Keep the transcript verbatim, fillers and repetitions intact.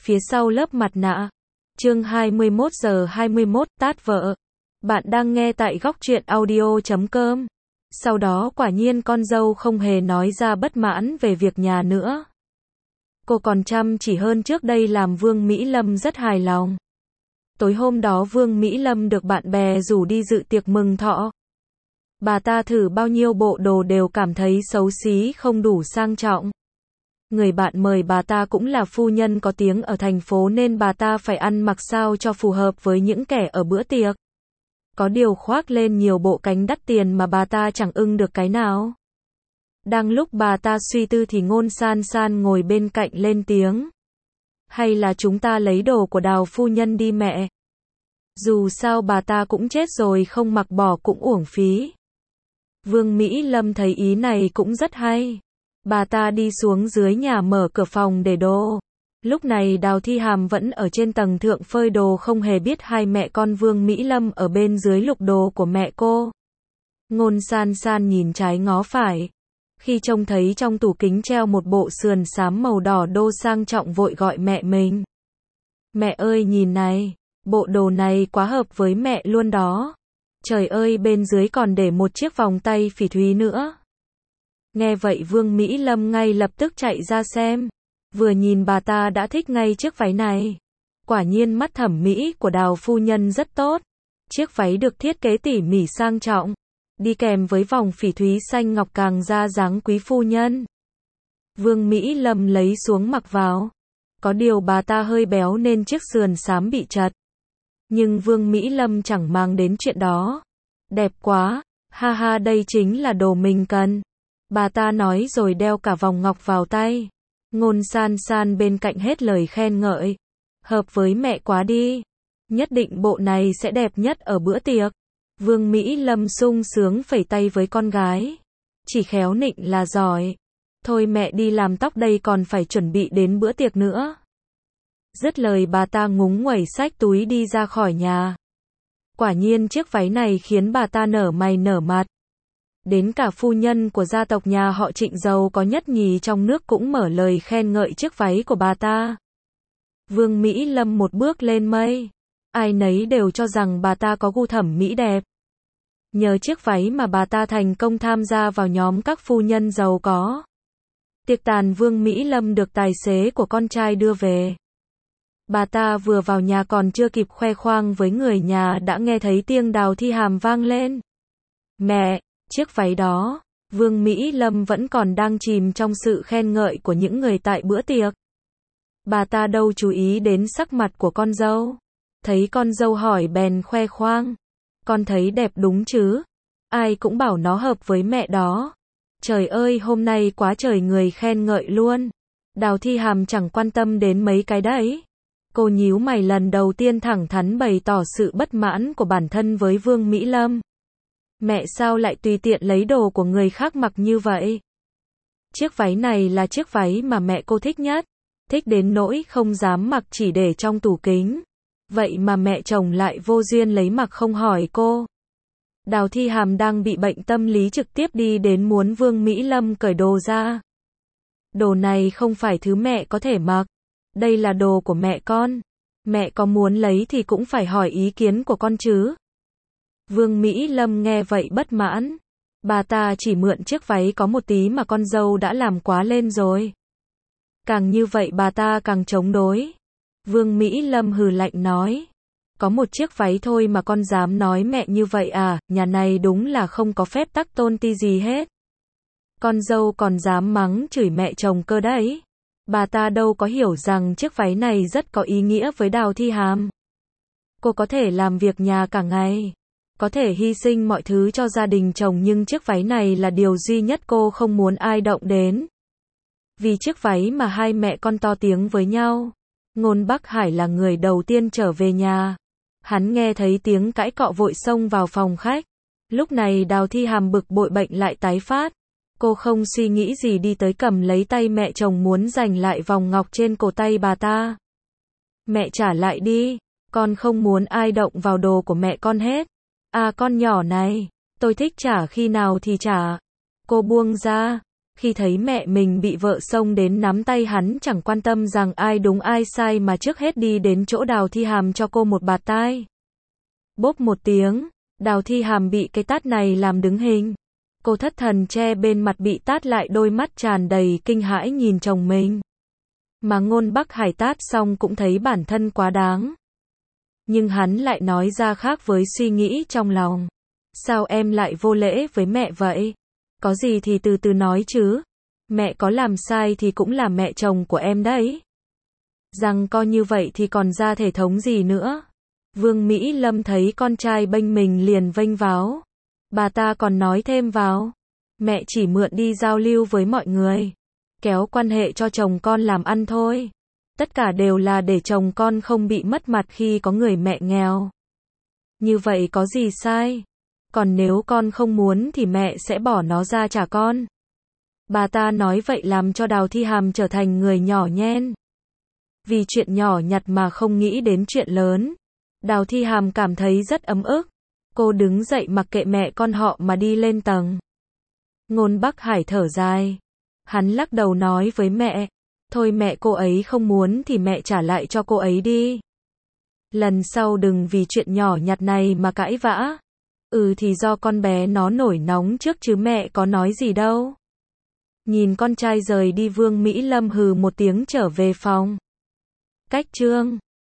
Phía sau lớp mặt nạ. Chương hai mươi mốt giờ hai mươi mốt, tát vợ. Bạn đang nghe tại góc truyện audio chấm com. Sau đó quả nhiên con dâu không hề nói ra bất mãn về việc nhà nữa. Cô còn chăm chỉ hơn trước đây làm Vương Mỹ Lâm rất hài lòng. Tối hôm đó Vương Mỹ Lâm được bạn bè rủ đi dự tiệc mừng thọ. Bà ta thử bao nhiêu bộ đồ đều cảm thấy xấu xí không đủ sang trọng. Người bạn mời bà ta cũng là phu nhân có tiếng ở thành phố nên bà ta phải ăn mặc sao cho phù hợp với những kẻ ở bữa tiệc. Có điều khoác lên nhiều bộ cánh đắt tiền mà bà ta chẳng ưng được cái nào. Đang lúc bà ta suy tư thì Ngôn San San ngồi bên cạnh lên tiếng. Hay là chúng ta lấy đồ của Đào phu nhân đi mẹ. Dù sao bà ta cũng chết rồi, không mặc bỏ cũng uổng phí. Vương Mỹ Lâm thấy ý này cũng rất hay. Bà ta đi xuống dưới nhà mở cửa phòng để đồ. Lúc này Đào Thi Hàm vẫn ở trên tầng thượng phơi đồ, không hề biết hai mẹ con Vương Mỹ Lâm ở bên dưới lục đồ của mẹ cô. Ngôn San San nhìn trái ngó phải. Khi trông thấy trong tủ kính treo một bộ sườn xám màu đỏ đô sang trọng vội gọi mẹ mình. Mẹ ơi nhìn này, bộ đồ này quá hợp với mẹ luôn đó. Trời ơi, bên dưới còn để một chiếc vòng tay phỉ thúy nữa. Nghe vậy Vương Mỹ Lâm ngay lập tức chạy ra xem. Vừa nhìn bà ta đã thích ngay chiếc váy này. Quả nhiên mắt thẩm mỹ của Đào phu nhân rất tốt. Chiếc váy được thiết kế tỉ mỉ sang trọng, đi kèm với vòng phỉ thúy xanh ngọc càng ra dáng quý phu nhân. Vương Mỹ Lâm lấy xuống mặc vào. Có điều bà ta hơi béo nên chiếc sườn xám bị chật. Nhưng Vương Mỹ Lâm chẳng mang đến chuyện đó. Đẹp quá, ha ha, đây chính là đồ mình cần. Bà ta nói rồi đeo cả vòng ngọc vào tay. Ngôn San San bên cạnh hết lời khen ngợi. Hợp với mẹ quá đi. Nhất định bộ này sẽ đẹp nhất ở bữa tiệc. Vương Mỹ Lâm sung sướng phẩy tay với con gái. Chỉ khéo nịnh là giỏi. Thôi mẹ đi làm tóc đây, còn phải chuẩn bị đến bữa tiệc nữa. Dứt lời bà ta ngúng nguẩy xách túi đi ra khỏi nhà. Quả nhiên chiếc váy này khiến bà ta nở mày nở mặt. Đến cả phu nhân của gia tộc nhà họ Trịnh giàu có nhất nhì trong nước cũng mở lời khen ngợi chiếc váy của bà ta. Vương Mỹ Lâm một bước lên mây. Ai nấy đều cho rằng bà ta có gu thẩm mỹ đẹp. Nhờ chiếc váy mà bà ta thành công tham gia vào nhóm các phu nhân giàu có. Tiệc tàn, Vương Mỹ Lâm được tài xế của con trai đưa về. Bà ta vừa vào nhà còn chưa kịp khoe khoang với người nhà đã nghe thấy tiếng Đào Thi Hàm vang lên. Mẹ, chiếc váy đó. Vương Mỹ Lâm vẫn còn đang chìm trong sự khen ngợi của những người tại bữa tiệc. Bà ta đâu chú ý đến sắc mặt của con dâu. Thấy con dâu hỏi bèn khoe khoang. Con thấy đẹp đúng chứ? Ai cũng bảo nó hợp với mẹ đó. Trời ơi, hôm nay quá trời người khen ngợi luôn. Đào Thi Hàm chẳng quan tâm đến mấy cái đấy. Cô nhíu mày lần đầu tiên thẳng thắn bày tỏ sự bất mãn của bản thân với Vương Mỹ Lâm. Mẹ sao lại tùy tiện lấy đồ của người khác mặc như vậy? Chiếc váy này là chiếc váy mà mẹ cô thích nhất. Thích đến nỗi không dám mặc, chỉ để trong tủ kính. Vậy mà mẹ chồng lại vô duyên lấy mặc không hỏi cô. Đào Thi Hàm đang bị bệnh tâm lý trực tiếp đi đến muốn Vương Mỹ Lâm cởi đồ ra. Đồ này không phải thứ mẹ có thể mặc. Đây là đồ của mẹ con. Mẹ có muốn lấy thì cũng phải hỏi ý kiến của con chứ. Vương Mỹ Lâm nghe vậy bất mãn. Bà ta chỉ mượn chiếc váy có một tí mà con dâu đã làm quá lên rồi. Càng như vậy bà ta càng chống đối. Vương Mỹ Lâm hừ lạnh nói. Có một chiếc váy thôi mà con dám nói mẹ như vậy à, nhà này đúng là không có phép tắc tôn ti gì hết. Con dâu còn dám mắng chửi mẹ chồng cơ đấy. Bà ta đâu có hiểu rằng chiếc váy này rất có ý nghĩa với Đào Thi Hàm. Cô có thể làm việc nhà cả ngày, có thể hy sinh mọi thứ cho gia đình chồng, nhưng chiếc váy này là điều duy nhất cô không muốn ai động đến. Vì chiếc váy mà hai mẹ con to tiếng với nhau. Ngôn Bắc Hải là người đầu tiên trở về nhà. Hắn nghe thấy tiếng cãi cọ vội xông vào phòng khách. Lúc này Đào Thi Hàm bực bội bệnh lại tái phát. Cô không suy nghĩ gì đi tới cầm lấy tay mẹ chồng muốn giành lại vòng ngọc trên cổ tay bà ta. Mẹ trả lại đi, con không muốn ai động vào đồ của mẹ con hết. À con nhỏ này, tôi thích trả khi nào thì trả. Cô buông ra. Khi thấy mẹ mình bị vợ xông đến nắm tay hắn chẳng quan tâm rằng ai đúng ai sai mà trước hết đi đến chỗ Đào Thi Hàm cho cô một bạt tai. Bốp một tiếng, Đào Thi Hàm bị cái tát này làm đứng hình. Cô thất thần che bên mặt bị tát lại, đôi mắt tràn đầy kinh hãi nhìn chồng mình. Mà Ngôn Bắc Hải tát xong cũng thấy bản thân quá đáng. Nhưng hắn lại nói ra khác với suy nghĩ trong lòng. Sao em lại vô lễ với mẹ vậy? Có gì thì từ từ nói chứ. Mẹ có làm sai thì cũng là mẹ chồng của em đấy. Rằng co như vậy thì còn ra thể thống gì nữa. Vương Mỹ Lâm thấy con trai bênh mình liền vênh váo. Bà ta còn nói thêm vào. Mẹ chỉ mượn đi giao lưu với mọi người. Kéo quan hệ cho chồng con làm ăn thôi. Tất cả đều là để chồng con không bị mất mặt khi có người mẹ nghèo. Như vậy có gì sai? Còn nếu con không muốn thì mẹ sẽ bỏ nó ra trả con. Bà ta nói vậy làm cho Đào Thi Hàm trở thành người nhỏ nhen. Vì chuyện nhỏ nhặt mà không nghĩ đến chuyện lớn. Đào Thi Hàm cảm thấy rất ấm ức. Cô đứng dậy mặc kệ mẹ con họ mà đi lên tầng. Ngôn Bắc Hải thở dài. Hắn lắc đầu nói với mẹ. Thôi mẹ, cô ấy không muốn thì mẹ trả lại cho cô ấy đi. Lần sau đừng vì chuyện nhỏ nhặt này mà cãi vã. Ừ thì do con bé nó nổi nóng trước chứ mẹ có nói gì đâu. Nhìn con trai rời đi, Vương Mỹ Lâm hừ một tiếng trở về phòng. Cách chương